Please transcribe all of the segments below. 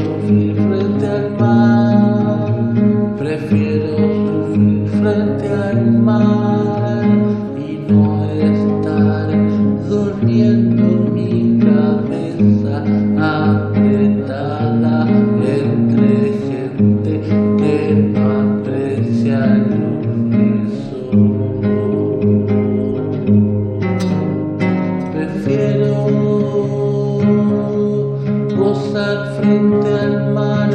sufrir frente al mar, prefiero sufrir frente al mar y no estar durmiendo mi cabeza apretada entre gente que no aprecia lo que soy. Prefiero gozar frente al mar,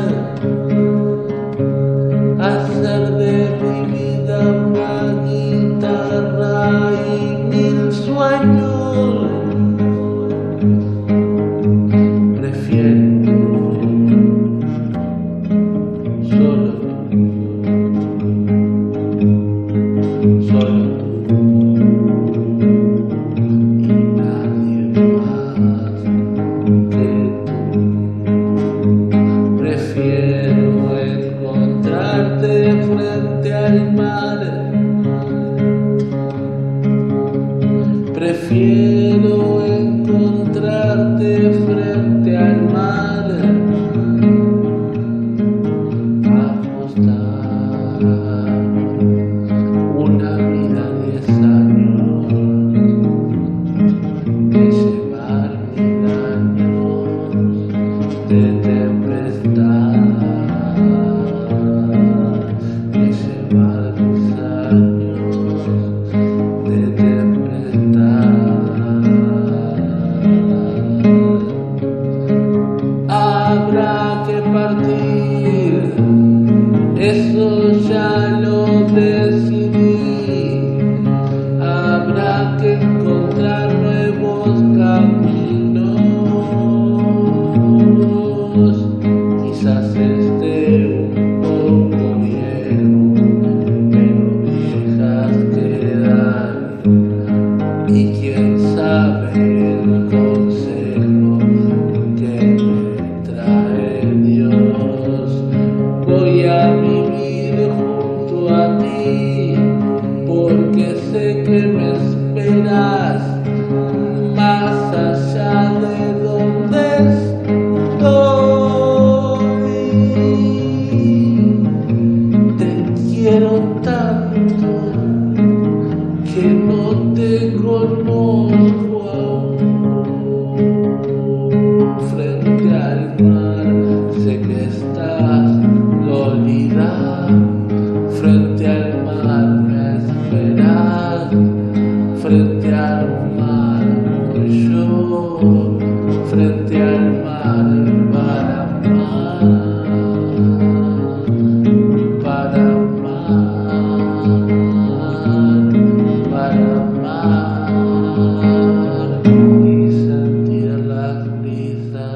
hacer de mi vida una guitarra y 1000 sueños. Prefiero solo y nadie más que tú. Prefiero encontrarte frente al mar, prefiero encontrarte frente al mar, apostar una vida 10 años que llevar 1000 años de tempestad, que llevar 10 años de tempestad. Habrá que partir, eso ya lo decidí. Habrá que encontrar nuevos caminos. Quizás esté un poco viejo, pero viejas quedan. Y quién sabe el consejo que me trae Dios. Voy a vivir junto a ti, porque sé que me esperas más allá de donde estoy. Te quiero tanto que no te conozco aún. Frente al mar sé que estás dolida, frente al mar me esperas, frente al mar voy yo, frente al mar para amar, para amar, para amar y sentir las brisas